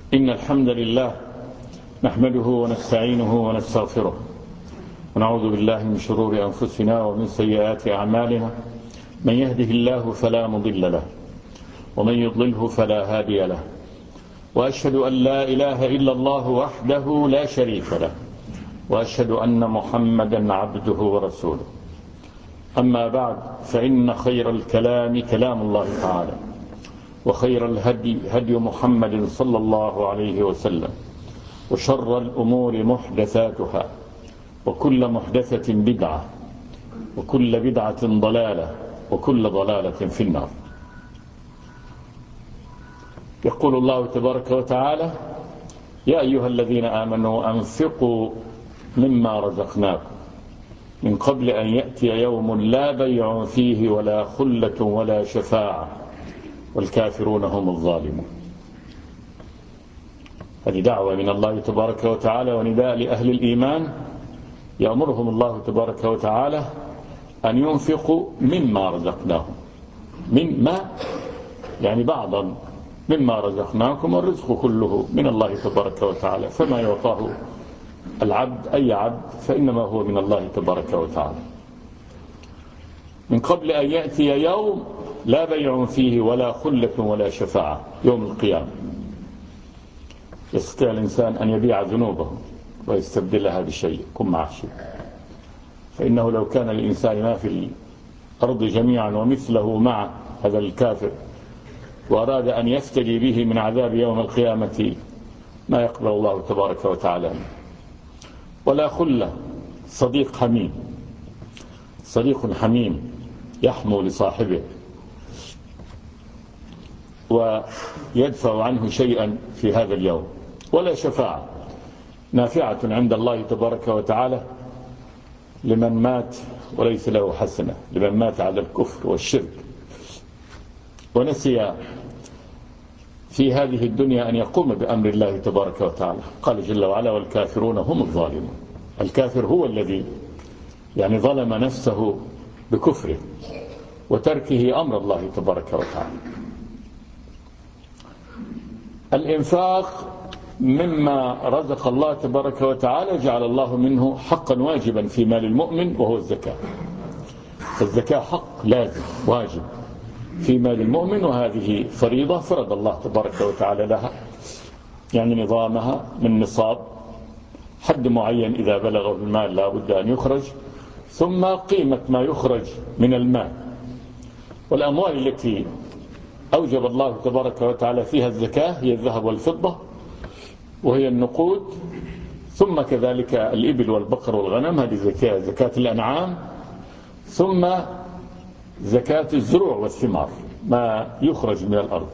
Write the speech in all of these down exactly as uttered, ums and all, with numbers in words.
إن الحمد لله نحمده ونستعينه ونستغفره ونعوذ بالله من شرور أنفسنا ومن سيئات أعمالنا. من يهده الله فلا مضل له ومن يضلله فلا هادي له، وأشهد أن لا إله إلا الله وحده لا شريك له، وأشهد أن محمدا عبده ورسوله. أما بعد، فإن خير الكلام كلام الله تعالى، وخير الهدي هدي محمد صلى الله عليه وسلم، وشر الأمور محدثاتها، وكل محدثة بدعة، وكل بدعة ضلالة، وكل ضلالة في النار. يقول الله تبارك وتعالى: يا أيها الذين آمنوا أنفقوا مما رزقناكم من قبل أن يأتي يوم لا بيع فيه ولا خلة ولا شفاعة والكافرون هم الظالمون. هذه دعوة من الله تبارك وتعالى ونداء لأهل الإيمان، يأمرهم الله تبارك وتعالى أن ينفقوا مما رزقناهم. من ما يعني بعضا مما رزقناكم، والرزق كله من الله تبارك وتعالى، فما يعطاه العبد أي عبد فإنما هو من الله تبارك وتعالى. من قبل أن يأتي يوم لا بيع فيه ولا خلة ولا شفاعة، يوم القيامة. يستطيع الإنسان أن يبيع ذنوبه ويستبدلها بشيء، كن معه شيء. فإنه لو كان الإنسان ما في الأرض جميعا ومثله مع هذا الكافر وأراد أن يفتدي به من عذاب يوم القيامة، ما يقبل الله تبارك وتعالى. ولا خلة، صديق حميم، صديق حميم يحمو لصاحبه ويدفع عنه شيئا في هذا اليوم. ولا شفاعة نافعة عند الله تبارك وتعالى لمن مات وليس له حسنة، لمن مات على الكفر والشرك ونسي في هذه الدنيا أن يقوم بأمر الله تبارك وتعالى. قال جل وعلا: والكافرون هم الظالمون. الكافر هو الذي يعني ظلم نفسه بكفره وتركه أمر الله تبارك وتعالى. الإنفاق مما رزق الله تبارك وتعالى جعل الله منه حقا واجبا في مال المؤمن، وهو الزكاة. الزكاة حق لازم واجب في مال المؤمن، وهذه فريضة فرض الله تبارك وتعالى لها، يعني نظامها من نصاب، حد معين إذا بلغ المال لا بد أن يخرج، ثم قيمة ما يخرج من المال. والأموال التي أوجب الله تبارك وتعالى فيها الزكاة هي الذهب والفضة، وهي النقود، ثم كذلك الإبل والبقر والغنم، هذه زكاة زكاة الأنعام، ثم زكاة الزروع والثمار، ما يخرج من الأرض.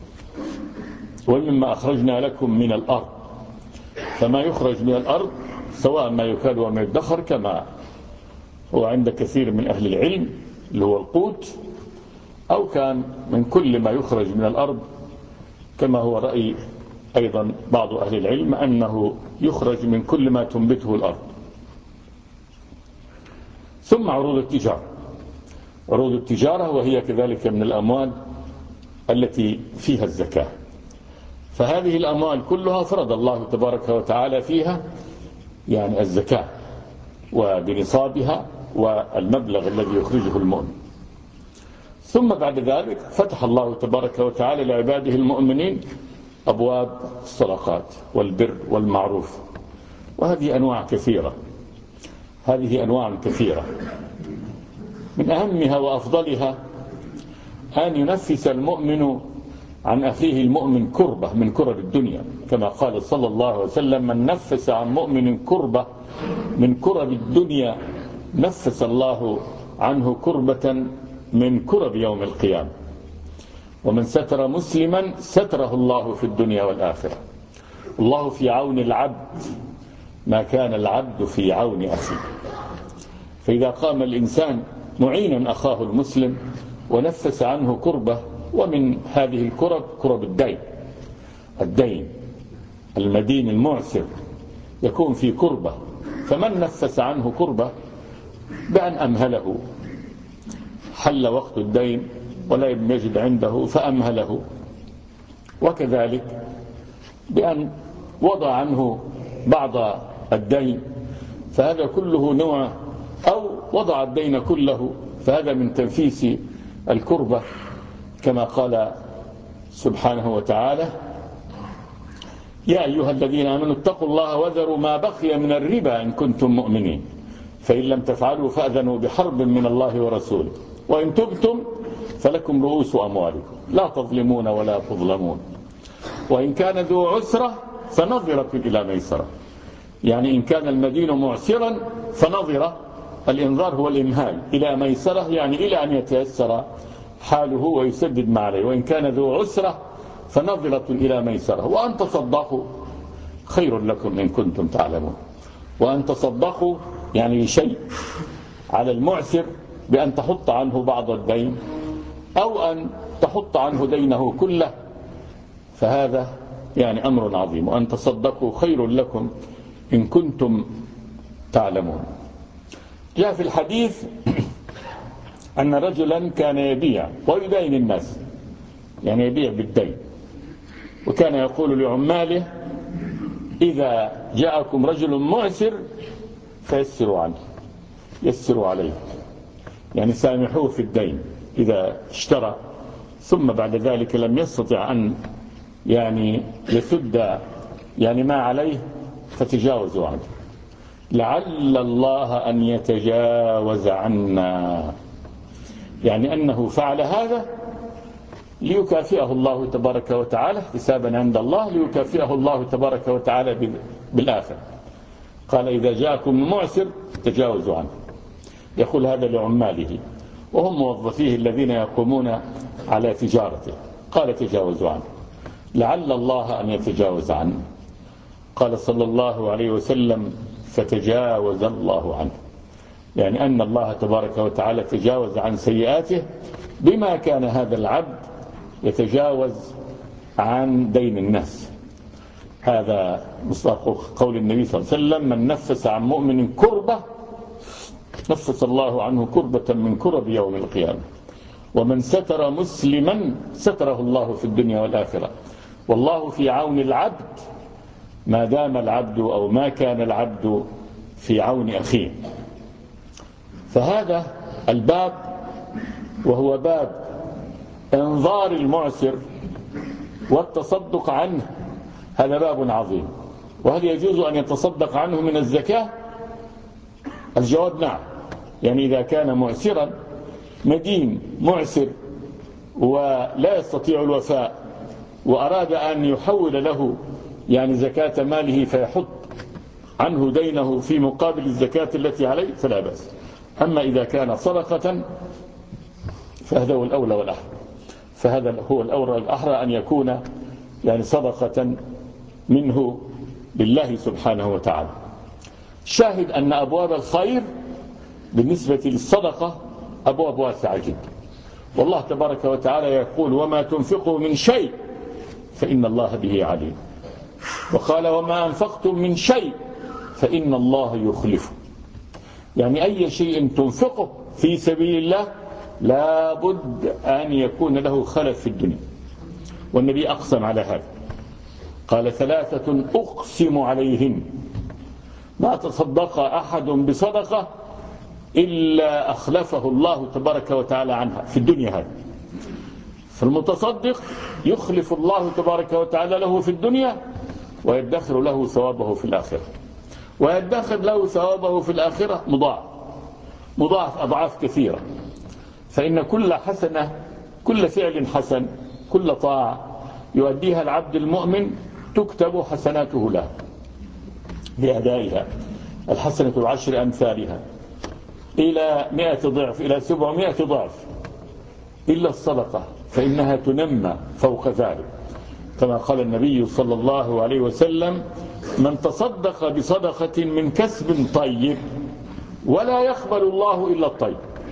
ومما أخرجنا لكم من الأرض، فما يخرج من الأرض سواء ما يكاد وما يدخر، كما هو عند كثير من أهل العلم اللي هو القوت، أو كان من كل ما يخرج من الأرض، كما هو رأي أيضا بعض أهل العلم أنه يخرج من كل ما تنبته الأرض. ثم عروض التجارة، عروض التجارة وهي كذلك من الأموال التي فيها الزكاة. فهذه الأموال كلها فرض الله تبارك وتعالى فيها يعني الزكاة، وبنصابها والمبلغ الذي يخرجه المؤمن. ثم بعد ذلك فتح الله تبارك وتعالى لعباده المؤمنين أبواب الصدقات والبر والمعروف، وهذه أنواع كثيرة، هذه أنواع كثيرة. من أهمها وأفضلها أن ينفس المؤمن عن أخيه المؤمن كربة من كرب الدنيا، كما قال صلى الله عليه وسلم: من نفس عن مؤمن كربة من كرب الدنيا نفس الله عنه كربة من كرب يوم القيامة. ومن ستر مسلما ستره الله في الدنيا والآخرة. الله في عون العبد ما كان العبد في عون أخيه. فإذا قام الإنسان معينا أخاه المسلم ونفس عنه كربة، ومن هذه الكرب كرب الدين، الدين المدين المعسر يكون في كربة، فمن نفس عنه كربة بأن أمهله، حل وقت الدين ولا يجد عنده فأمهله. وكذلك بأن وضع عنه بعض الدين، فهذا كله نوع، أو وضع الدين كله، فهذا من تنفيس الكربة، كما قال سبحانه وتعالى: يا أيها الذين آمنوا اتقوا الله وذروا ما بقي من الربا إن كنتم مؤمنين فإن لم تفعلوا فأذنوا بحرب من الله ورسوله وإن تبتم فلكم رؤوس أموالكم لا تظلمون ولا تظلمون وإن كان ذو عسرة فنظرة إلى ميسرة. يعني إن كان المدين معسرا فنظرة، الإنظار هو الإمهال، إلى ميسرة يعني إلى أن يتيسر حاله ويسدد ما عليه. وإن كان ذو عسرة فنظرة إلى ميسرة. وأن تصدقوا خير لكم إن كنتم تعلمون. وأن تصدقوا يعني شيء على المعسر بأن تحط عنه بعض الدين أو أن تحط عنه دينه كله، فهذا يعني أمر عظيم. وأن تصدقوا خير لكم إن كنتم تعلمون. جاء في الحديث أن رجلا كان يبيع ويدين الناس، يعني يبيع بالدين، وكان يقول لعماله: إذا جاءكم رجل معسر فيسروا عنه، يسروا عليه، يعني سامحوه في الدين إذا اشترى ثم بعد ذلك لم يستطع أن يعني يسد يعني ما عليه فتجاوزوا عنه، لعل الله أن يتجاوز عنا، يعني أنه فعل هذا ليكافئه الله تبارك وتعالى حسابا عند الله، ليكافئه الله تبارك وتعالى بالآخر. قال: إذا جاءكم المعسر تجاوزوا عنه. يقول هذا لعماله وهم موظفيه الذين يقومون على تجارته. قال: تجاوزوا عنه لعل الله أن يتجاوز عنه. قال صلى الله عليه وسلم: فتجاوز الله عنه، يعني أن الله تبارك وتعالى تجاوز عن سيئاته بما كان هذا العبد يتجاوز عن دين الناس. هذا مصداق قول النبي صلى الله عليه وسلم: من نفس عن مؤمن كربة نفس الله عنه كربة من كرب يوم القيامة، ومن ستر مسلما ستره الله في الدنيا والآخرة، والله في عون العبد ما دام العبد أو ما كان العبد في عون أخيه. فهذا الباب وهو باب انظار المعسر والتصدق عنه، هذا باب عظيم. وهل يجوز أن يتصدق عنه من الزكاة؟ الجواب نعم. يعني إذا كان معسرا مدين معسر ولا يستطيع الوفاء وأراد أن يحول له يعني زكاة ماله فيحط عنه دينه في مقابل الزكاة التي عليه فلا بأس. أما إذا كان صدقة فهذا هو الأولى والأحرى، فهذا هو الأولى والأحرى أن يكون يعني صدقة منه لله سبحانه وتعالى. شاهد أن أبواب الخير بالنسبة للصدقة أبواب واسعة جدا، والله تبارك وتعالى يقول: وما تنفقوا من شيء فإن الله به عليم. وقال: وما أنفقتم من شيء فإن الله يخلفه. يعني أي شيء تنفقه في سبيل الله لا بد أن يكون له خلف في الدنيا، والنبي أقسم على هذا، قال: ثلاثة أقسم عليهن ما تصدق أحد بصدقة إلا أخلفه الله تبارك وتعالى عنها في الدنيا هذه. فالمتصدق يخلف الله تبارك وتعالى له في الدنيا ويدخر له ثوابه في الآخرة، ويدخر له ثوابه في الآخرة مضاعف مضاعف أضعاف كثيرة. فإن كل حسنة، كل فعل حسن، كل طاعة يؤديها العبد المؤمن تكتب حسناته له بأدائها، الحسنة بعشر أمثالها إلى مئة ضعف إلى سبعمائة ضعف، إلا الصدقة فإنها تنمى فوق ذلك، كما قال النبي صلى الله عليه وسلم: من تصدق بصدقة من كسب طيب ولا يقبل الله إلا الطيب.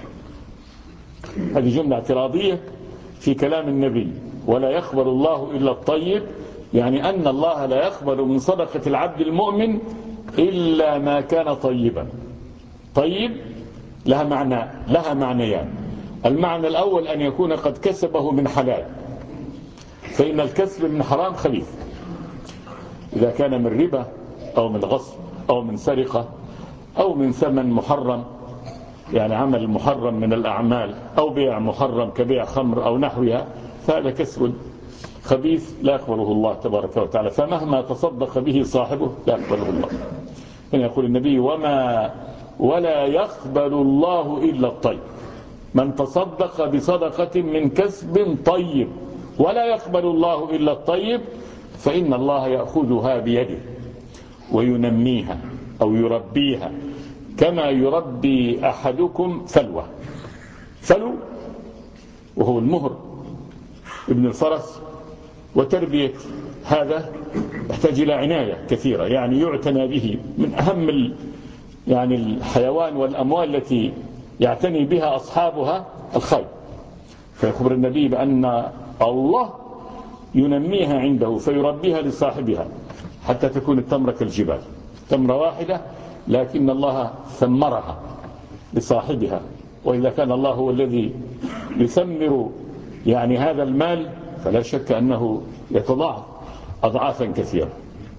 هذه جملة اعتراضية في كلام النبي، ولا يقبل الله إلا الطيب، يعني أن الله لا يقبل من صدقة العبد المؤمن إلا ما كان طيبا. طيب لها معنى لها معنيان. المعنى الأول أن يكون قد كسبه من حلال، فإن الكسب من حرام خبيث. إذا كان من ربا أو من غصب أو من سرقة أو من ثمن محرم، يعني عمل محرم من الأعمال، أو بيع محرم كبيع خمر أو نحوها، فهذا كسب خبيث لا يقبله الله تبارك وتعالى، فمهما تصدق به صاحبه لا يقبله الله. هنا يقول النبي: وما ولا يقبل الله إلا الطيب. من تصدق بصدقة من كسب طيب ولا يقبل الله إلا الطيب فإن الله يأخذها بيده وينميها أو يربيها كما يربي أحدكم فلوة. فلو وهو المهر ابن الفرس، وتربية هذا يحتاج إلى عناية كثيرة، يعني يعتنى به، من أهم ال يعني الحيوان والأموال التي يعتني بها أصحابها الخير. فيخبر النبي بأن الله ينميها عنده فيربيها لصاحبها حتى تكون التمرة كالجبال، تمرة واحدة لكن الله ثمرها لصاحبها. وإذا كان الله هو الذي يثمر يعني هذا المال فلا شك أنه يتضاعف أضعافا كثيرة.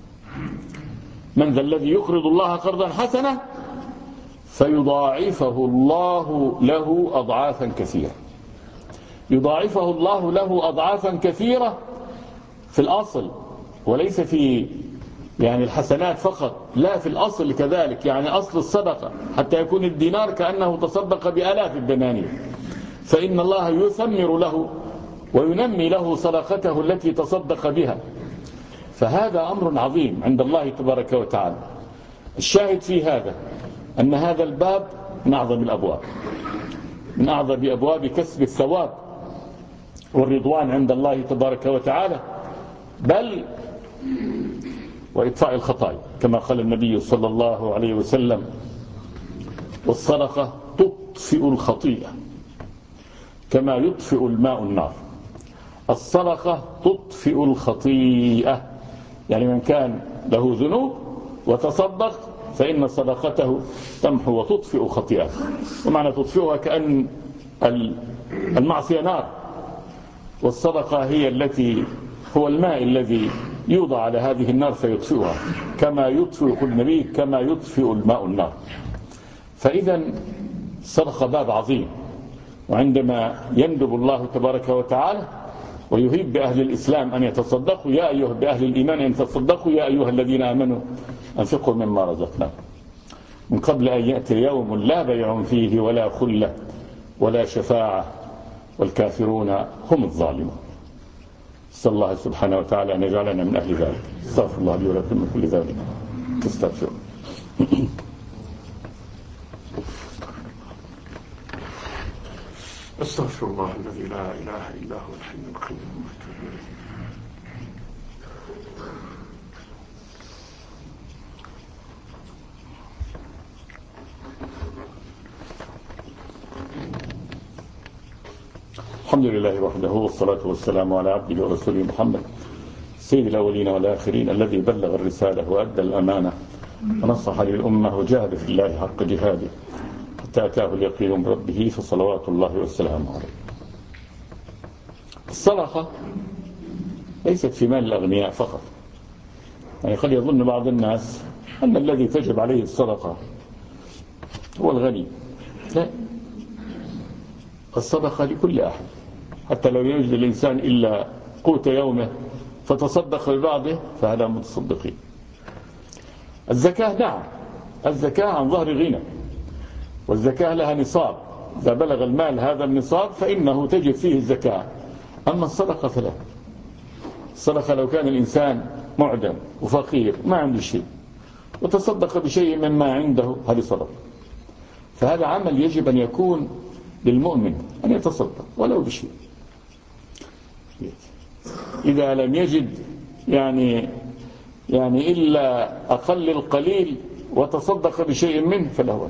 من ذا الذي يقرض الله قرضا حسنا فيضاعفه الله له أضعافا كثيرة. يضاعفه الله له أضعافا كثيرة في الأصل، وليس في يعني الحسنات فقط، لا في الأصل كذلك، يعني أصل الصدقة حتى يكون الدينار كأنه تصدق بآلاف الدنانير، فإن الله يثمر له وينمي له صدقته التي تصدق بها. فهذا أمر عظيم عند الله تبارك وتعالى. الشاهد في هذا أن هذا الباب من أعظم الأبواب، من أعظم أبواب كسب الثواب والرضوان عند الله تبارك وتعالى، بل وإطفاء الخطايا، كما قال النبي صلى الله عليه وسلم: والصدقة تطفئ الخطيئة كما يطفئ الماء النار. الصدقة تطفئ الخطيئة، يعني من كان له ذنوب وتصدق فإن صدقته تمحو وتطفئ خطيئته. ومعنى تطفئها كأن المعصية نار، والصدقة هي التي هو الماء الذي يوضع على هذه النار فيطفئها، كما يطفئ كل نبي كما يطفئ الماء النار. فإذا الصدقة باب عظيم، وعندما يندب الله تبارك وتعالى ويهيب بأهل الإسلام أن يتصدقوا: يا أيها بأهل الإيمان أن تصدقوا يا أيها الذين آمنوا أنفقوا مما رزقناكم من قبل أن يأتي يوم لا بيع فيه ولا خلة ولا شفاعة والكافرون هم الظالمون. صلى الله سبحانه وتعالى أن يجعلنا من أهل ذلك. استغفر الله لي ولكم من كل ذلك تستغفرون. أستغفر الله الذي لا إله إلا هو الحي القيوم. الحمد لله وحده، والصلاة والسلام على عبده ورسوله محمد سيد الأولين والآخرين، الذي بلغ الرسالة وأدى الأمانة ونصح للأمة وجاهد في الله حق جهاده حتى أتاه اليقين من ربه، فصلوات الله والسلام عليه. الصدقة ليست في مال الأغنياء فقط، يعني قد يظن بعض الناس أن الذي تجب عليه الصدقة هو الغني. لا، الصدقة لكل أحد، حتى لو يجد الإنسان إلا قوت يومه فتصدق ببعضه فهذا متصدقين. الزكاة نعم، الزكاة عن ظهر غنى، والزكاة لها نصاب، إذا بلغ المال هذا النصاب فإنه تجب فيه الزكاة. أما الصدقة فلا. الصدقة لو كان الإنسان معدم وفقير ما عنده شيء وتصدق بشيء مما عنده، هذه صدقة. فهذا عمل يجب أن يكون للمؤمن أن يتصدق ولو بشيء. إذا لم يجد يعني يعني إلا أقل القليل وتصدق بشيء منه فله.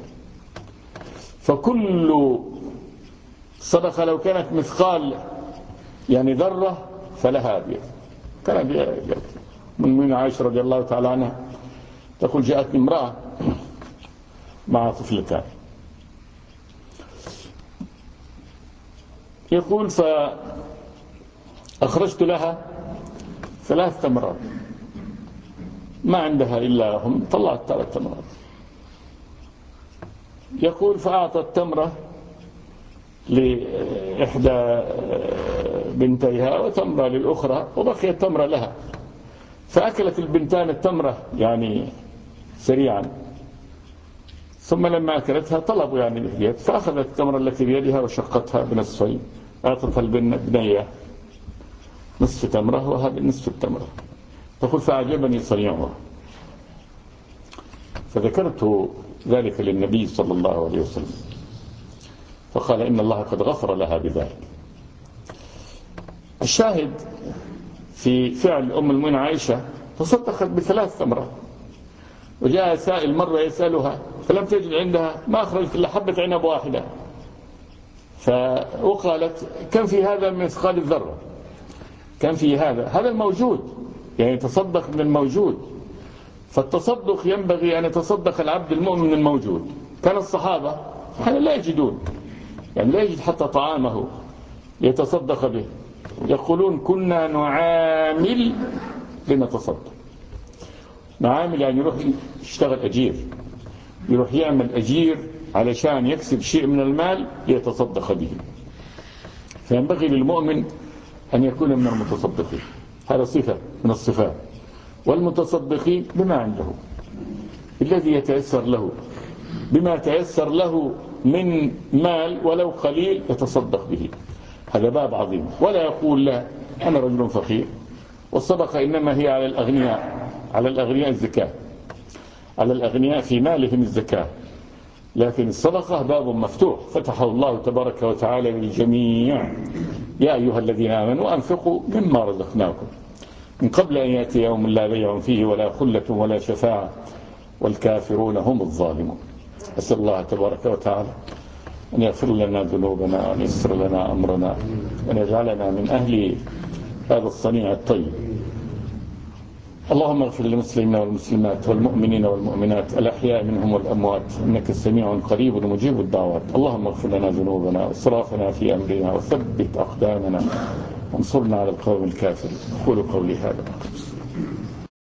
فكل صدقة لو كانت مثقال يعني ذرة فلها أبيض. كان من عائشة رضي الله تعالى عنها تقول: جاءتني امرأة مع طفلتان، يقول فأخرجت لها ثلاث تمرات ما عندها إلا هم، طلعت ثلاث تمرات. يقول فأعطت تمرة لإحدى بنتيها وتمرة للأخرى وبقيت تمرة لها، فأكلت البنتان التمرة يعني سريعا، ثم لما أكلتها طلبوا يعني الهدية، فأخذت التمرة التي بيدها وشقتها بنصفين، أعطتها البنية نصف تمرة وهذا نصف التمرة. تقول فأعجبني صنيعها، فذكرت ذلك للنبي صلى الله عليه وسلم، فقال إن الله قد غفر لها بذلك. الشاهد في فعل أم المؤمنين عائشة، تصدقت بثلاث تمرات، وجاء سائل مرة يسألها فلم تجد عندها، ما أخرجت إلا حبة عنب واحدة، وقالت كم في هذا من مثقال الذرة، كم في هذا، هذا الموجود، يعني تصدق من الموجود. فالتصدق ينبغي أن يتصدق العبد المؤمن الموجود. كان الصحابة حين لا يجدون، يعني لا يجد حتى طعامه يتصدق به، يقولون كنا نعامل لنتصدق. نعامل يعني يروح يشتغل أجير، يروح يعمل أجير علشان يكسب شيء من المال ليتصدق به. فينبغي للمؤمن أن يكون من المتصدقين، هذا صفة من الصفات. والمتصدقين بما عنده، الذي يتيسر له، بما يتيسر له من مال ولو قليل يتصدق به، هذا باب عظيم. ولا يقول لا أنا رجل فقير، والصدقة إنما هي على الأغنياء، على الأغنياء الزكاة، على الأغنياء في مالهم الزكاة، لكن الصدقة باب مفتوح فتحه الله تبارك وتعالى للجميع. يا أيها الذين آمنوا أنفقوا مما رزقناكم من قبل أن يأتي يوم لا بيع فيه ولا خلة ولا شفاعة والكافرون هم الظالمون. أسأل الله تبارك وتعالى أن يغفر لنا ذنوبنا وأن يسر لنا أمرنا وأن يجعلنا من أهل هذا الصنيع الطيب. اللهم اغفر للمسلمين والمسلمات والمؤمنين والمؤمنات الأحياء منهم والأموات، إنك سميع قريب مجيب الدعوات. اللهم اغفر لنا ذنوبنا وإسرافنا في أمرنا وثبت أقدامنا وانصرنا على القوم الكافرين. أقول قولي هذا.